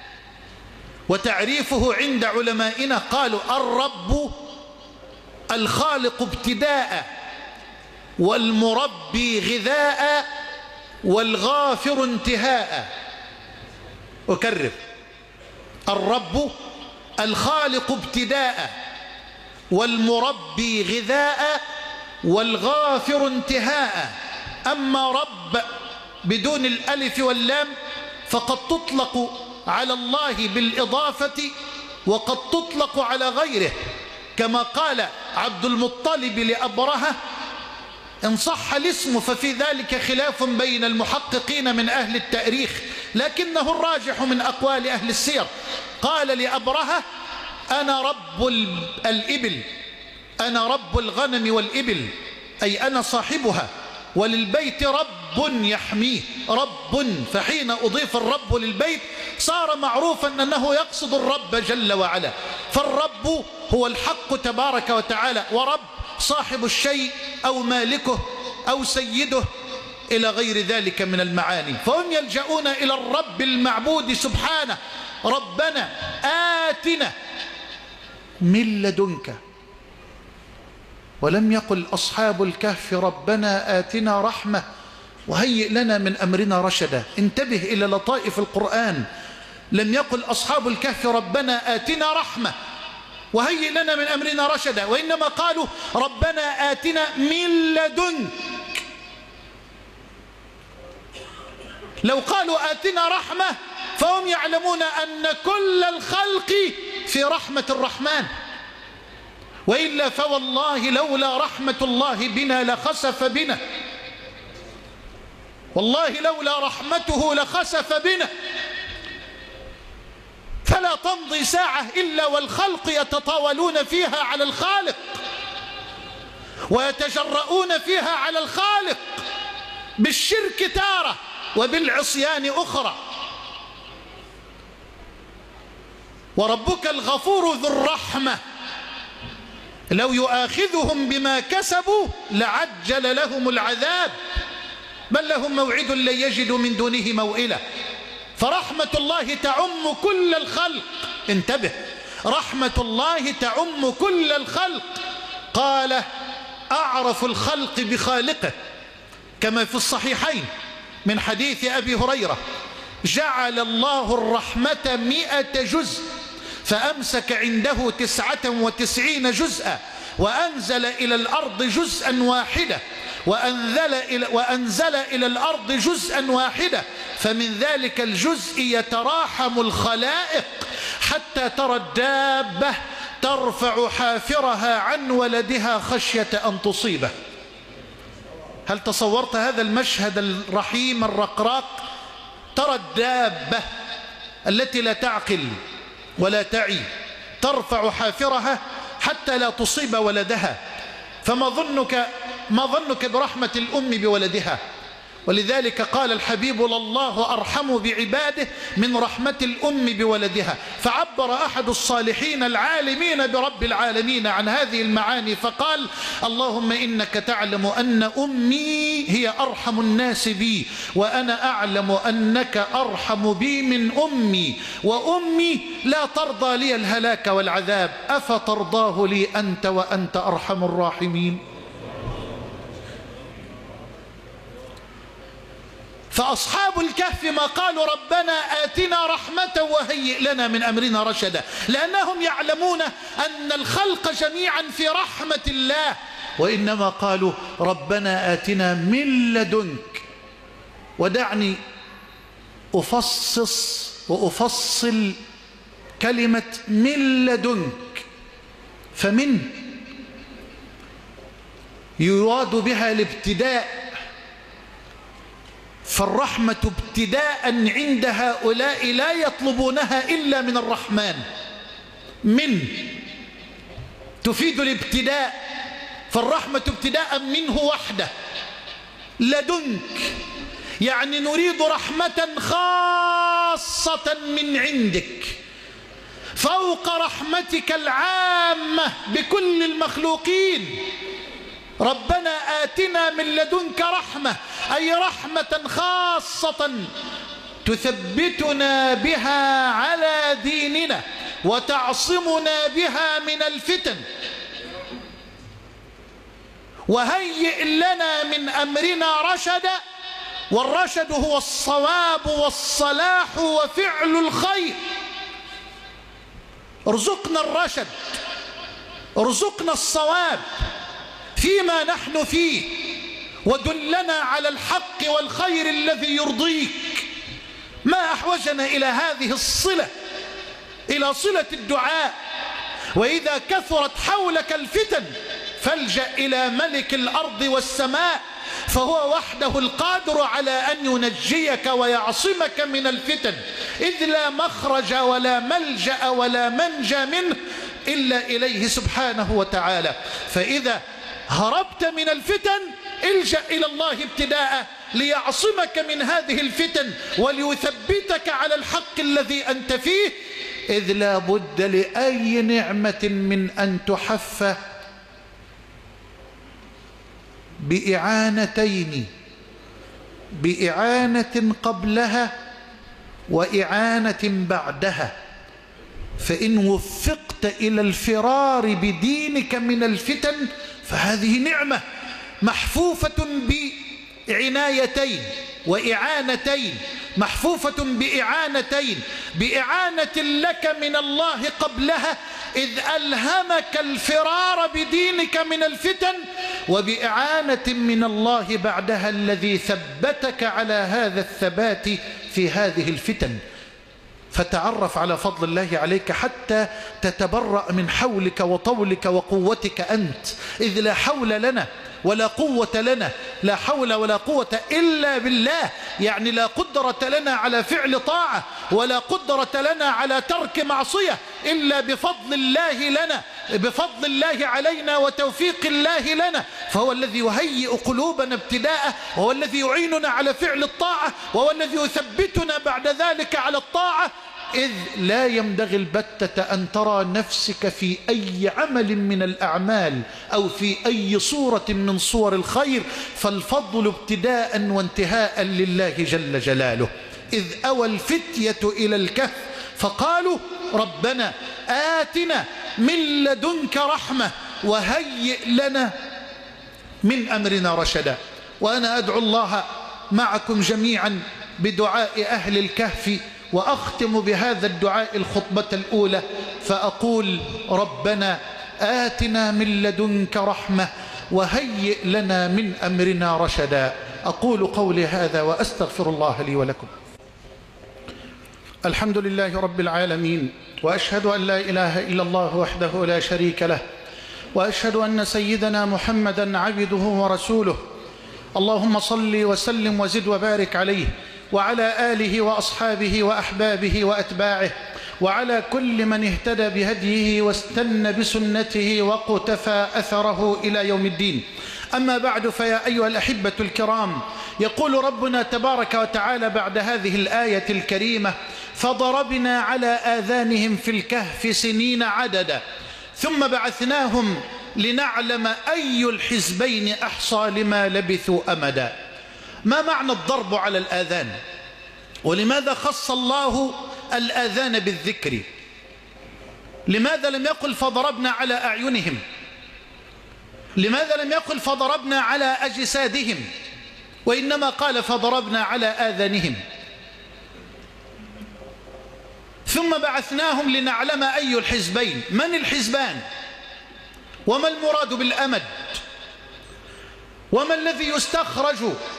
وتعريفه عند علمائنا قالوا: الرب الخالق ابتداء، والمربي غذاء، والغافر انتهاء. أكرر: الرب الخالق ابتداء، والمربي غذاء، والغافر انتهاء. أما رب بدون الألف واللام فقد تطلق على الله بالإضافة وقد تطلق على غيره، كما قال عبد المطلب لأبرهة: إن صح الاسم ففي ذلك خلاف بين المحققين من أهل التاريخ، لكنه الراجح من أقوال أهل السير. قال لأبرهة: أنا رب الإبل، أنا رب الغنم والإبل، أي أنا صاحبها، وللبيت رب يحميه. رب، فحين أضيف الرب للبيت صار معروفا أنه يقصد الرب جل وعلا. فالرب هو الحق تبارك وتعالى، ورب صاحب الشيء أو مالكه أو سيده إلى غير ذلك من المعاني. فهم يلجؤون إلى الرب المعبود سبحانه: ربنا آتنا من لدنك. ولم يقل أصحاب الكهف: ربنا آتنا رحمة وهيئ لنا من أمرنا رشدا. انتبه إلى لطائف القرآن. لم يقل أصحاب الكهف: ربنا آتنا رحمة وهيئ لنا من أمرنا رشدا، وإنما قالوا: ربنا آتنا من لدنك. لو قالوا آتنا رحمة فهم يعلمون أن كل الخلق في رحمة الرحمن، وإلا فوالله لولا رحمة الله بنا لخسف بنا، والله لولا رحمته لخسف بنا. فلا تمضي ساعة إلا والخلق يتطاولون فيها على الخالق ويتجرؤون فيها على الخالق بالشرك تارة وبالعصيان أخرى. وربك الغفور ذو الرحمة لو يؤاخذهم بما كسبوا لعجل لهم العذاب، بل لهم موعد لن يجدوا من دونه موئلة. فرحمة الله تعم كل الخلق. انتبه، رحمة الله تعم كل الخلق. قال: أعرف الخلق بخالقه، كما في الصحيحين من حديث أبي هريرة: جعل الله الرحمة 100 جزء فأمسك عنده 99 جزءا، وأنزل إلى الأرض جزءا واحدا وأنزل إلى الأرض جزءا واحدا، فمن ذلك الجزء يتراحم الخلائق حتى ترى الدابة ترفع حافرها عن ولدها خشية أن تصيبه. هل تصورت هذا المشهد الرحيم الرقراق؟ ترى الدابة التي لا تعقل ولا تعي ترفع حافرها حتى لا تصيب ولدها، فما ظنك برحمة الأم بولدها؟ ولذلك قال الحبيب: لله أرحم بعباده من رحمة الأم بولدها. فعبر أحد الصالحين العالمين برب العالمين عن هذه المعاني فقال: اللهم إنك تعلم أن أمي هي أرحم الناس بي، وأنا أعلم أنك أرحم بي من أمي، وأمي لا ترضى لي الهلاك والعذاب، أفترضاه لي أنت وأنت أرحم الراحمين؟ فأصحاب الكهف ما قالوا ربنا آتنا رحمة وهيئ لنا من أمرنا رشدا، لأنهم يعلمون أن الخلق جميعا في رحمة الله، وإنما قالوا ربنا آتنا من لدنك. ودعني أفصل كلمة من لدنك. فمن يراد بها الابتداء، فالرحمة ابتداء عند هؤلاء لا يطلبونها إلا من الرحمن. من تفيد الابتداء، فالرحمة ابتداء منه وحده. لدنك يعني نريد رحمة خاصة من عندك فوق رحمتك العامة بكل المخلوقين. ربنا آتنا من لدنك رحمة، أي رحمة خاصة تثبتنا بها على ديننا وتعصمنا بها من الفتن. وهيئ لنا من أمرنا رشدا، والرشد هو الصواب والصلاح وفعل الخير. ارزقنا الرشد، ارزقنا الصواب فيما نحن فيه، ودلنا على الحق والخير الذي يرضيك. ما أحوجنا إلى هذه الصلة، إلى صلة الدعاء. وإذا كثرت حولك الفتن فالجأ إلى ملك الأرض والسماء، فهو وحده القادر على أن ينجيك ويعصمك من الفتن، إذ لا مخرج ولا ملجأ ولا منجى منه إلا إليه سبحانه وتعالى. فإذا هربت من الفتن الجأ إلى الله ابتداء ليعصمك من هذه الفتن وليثبتك على الحق الذي أنت فيه، إذ لا بد لأي نعمة من أن تحف بإعانتين: بإعانة قبلها وإعانة بعدها. فإن وفقت إلى الفرار بدينك من الفتن فهذه نعمة محفوفة بعنايتين وإعانتين، محفوفة بإعانتين: بإعانة لك من الله قبلها إذ ألهمك الفرار بدينك من الفتن، وبإعانة من الله بعدها الذي ثبتك على هذا الثبات في هذه الفتن. فتعرف على فضل الله عليك حتى تتبرأ من حولك وطولك وقوتك أنت، إذ لا حول لنا ولا قوة لنا، لا حول ولا قوة إلا بالله. يعني لا قدرة لنا على فعل طاعة ولا قدرة لنا على ترك معصية إلا بفضل الله لنا، بفضل الله علينا وتوفيق الله لنا. فهو الذي يهيئ قلوبنا ابتداء، وهو الذي يعيننا على فعل الطاعة، وهو الذي يثبتنا بعد ذلك على الطاعة. إذ لا ينبغي البتة أن ترى نفسك في أي عمل من الأعمال أو في أي صورة من صور الخير، فالفضل ابتداء وانتهاء لله جل جلاله. إذ أوى الفتية إلى الكهف فقالوا ربنا آتنا من لدنك رحمة وهيئ لنا من أمرنا رشدا. وأنا أدعو الله معكم جميعا بدعاء أهل الكهف، وأختم بهذا الدعاء الخطبة الأولى فأقول: ربنا آتنا من لدنك رحمة وهيئ لنا من أمرنا رشدا. أقول قولي هذا وأستغفر الله لي ولكم. الحمد لله رب العالمين، وأشهد أن لا إله إلا الله وحده لا شريك له، وأشهد أن سيدنا محمدا عبده ورسوله. اللهم صل وسلم وزد وبارك عليه وعلى آله وأصحابه وأحبابه وأتباعه وعلى كل من اهتدى بهديه واستنى بسنته وقتفى أثره إلى يوم الدين. أما بعد، فيا أيها الأحبة الكرام، يقول ربنا تبارك وتعالى بعد هذه الآية الكريمة: فضربنا على آذانهم في الكهف سنين عددا ثم بعثناهم لنعلم أي الحزبين أحصى لما لبثوا أمدا. ما معنى الضرب على الآذان؟ ولماذا خص الله الآذان بالذكر؟ لماذا لم يقل فضربنا على أعينهم؟ لماذا لم يقل فضربنا على أجسادهم، وإنما قال فضربنا على آذانهم؟ ثم بعثناهم لنعلم أي الحزبين. من الحزبان؟ وما المراد بالأمد؟ وما الذي يستخرج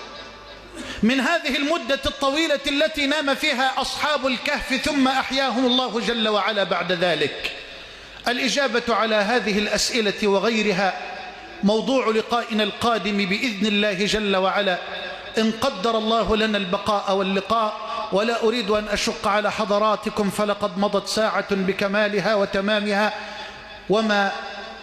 من هذه المدة الطويلة التي نام فيها أصحاب الكهف ثم أحياهم الله جل وعلا بعد ذلك؟ الإجابة على هذه الأسئلة وغيرها موضوع لقائنا القادم بإذن الله جل وعلا، إن قدر الله لنا البقاء واللقاء. ولا أريد أن أشق على حضراتكم، فلقد مضت ساعة بكمالها وتمامها وما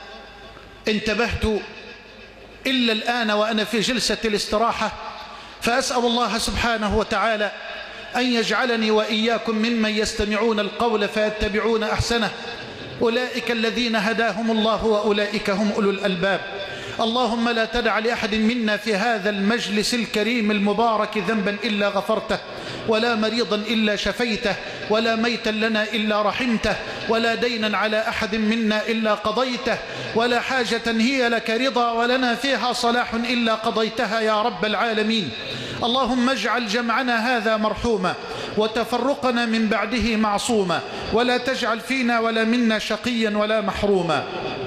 انتبهت إلا الآن وأنا في جلسة الاستراحة. فأسأل الله سبحانه وتعالى أن يجعلني وإياكم ممن يستمعون القول فيتبعون أحسنه، أولئك الذين هداهم الله وأولئك هم أولو الألباب. اللهم لا تدع لأحد منا في هذا المجلس الكريم المبارك ذنبا إلا غفرته، ولا مريضا إلا شفيته، ولا ميتا لنا إلا رحمته، ولا دينا على أحد منا إلا قضيته، ولا حاجة هي لك رضا ولنا فيها صلاح إلا قضيتها يا رب العالمين. اللهم اجعل جمعنا هذا مرحوما وتفرقنا من بعده معصوما، ولا تجعل فينا ولا منا شقيا ولا محروما.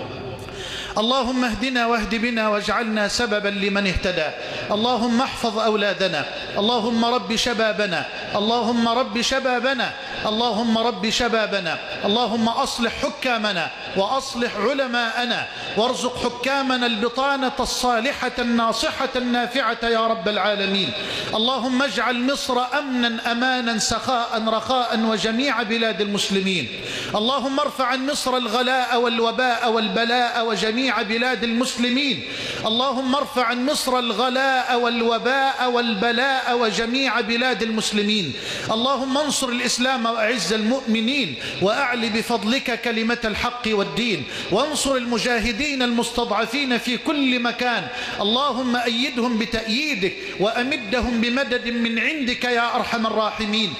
اللهم اهدنا واهد بنا واجعلنا سببا لمن اهتدى. اللهم احفظ أولادنا، اللهم رب شبابنا، اللهم رب شبابنا، اللهم رب شبابنا. اللهم أصلح حكامنا وأصلح علماءنا، وارزق حكامنا البطانة الصالحة الناصحة النافعة يا رب العالمين. اللهم اجعل مصر أمنا أمانا سخاء رخاء وجميع بلاد المسلمين. اللهم ارفع عن مصر الغلاء والوباء والبلاء وجميع بلاد المسلمين. اللهم ارفع عن مصر الغلاء والوباء والبلاء وجميع بلاد المسلمين. اللهم انصر الإسلام وأعز المؤمنين، وأعل بفضلك كلمة الحق والدين، وانصر المجاهدين المستضعفين في كل مكان. اللهم أيدهم بتأييدك وأمدهم بمدد من عندك يا أرحم الراحمين.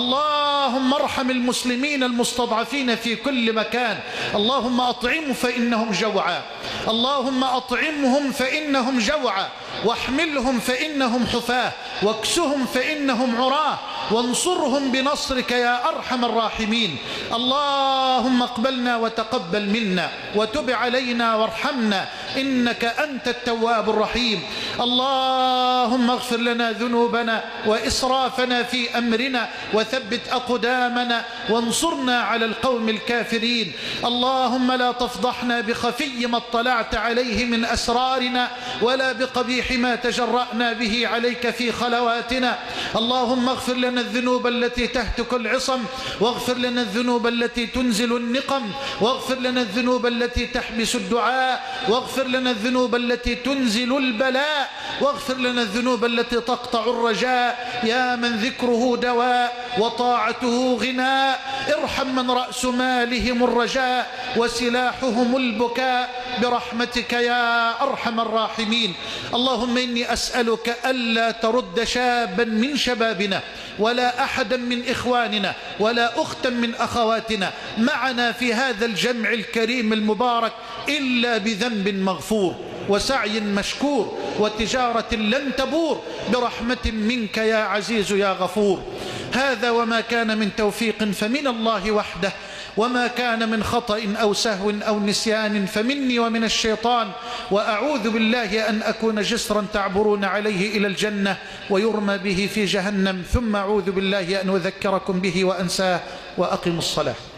اللهم ارحم المسلمين المستضعفين في كل مكان. اللهم أطعمهم فإنهم جوعى، اللهم أطعمهم فإنهم جوعى، واحملهم فإنهم حفاة، واكسهم فإنهم عراه، وانصرهم بنصرك يا أرحم الراحمين. اللهم اقبلنا وتقبل منا، وتب علينا وارحمنا، إنك أنت التواب الرحيم. اللهم اغفر لنا ذنوبنا وإسرافنا في أمرنا، وثبت أقدامنا، وانصرنا على القوم الكافرين. اللهم لا تفضحنا بخفي ما اطلعت عليه من أسرارنا، ولا بقبيح ما تجرأنا به عليك في خلواتنا. اللهم اغفر لنا الذنوب التي تهتك العصم، واغفر لنا الذنوب التي تنزل النقم، واغفر لنا الذنوب التي تحبس الدعاء، واغفر لنا الذنوب التي تنزل البلاء، واغفر لنا الذنوب التي تقطع الرجاء. يا من ذكره دواء وطاعته غناء، ارحم من رأس مالهم الرجاء وسلاحهم البكاء برحمتك يا أرحم الراحمين. اللهم إني أسألك ألا ترد شابا من شبابنا، ولا أحدا من إخواننا، ولا أختا من أخواتنا معنا في هذا الجمع الكريم المبارك إلا بذنب مغفور، وسعي مشكور، وتجارة لن تبور، برحمة منك يا عزيز يا غفور. هذا وما كان من توفيق فمن الله وحده، وما كان من خطأ أو سهو أو نسيان فمني ومن الشيطان، وأعوذ بالله أن أكون جسرا تعبرون عليه إلى الجنة ويرمى به في جهنم، ثم أعوذ بالله أن أذكركم به وأنساه. وأقم الصلاة.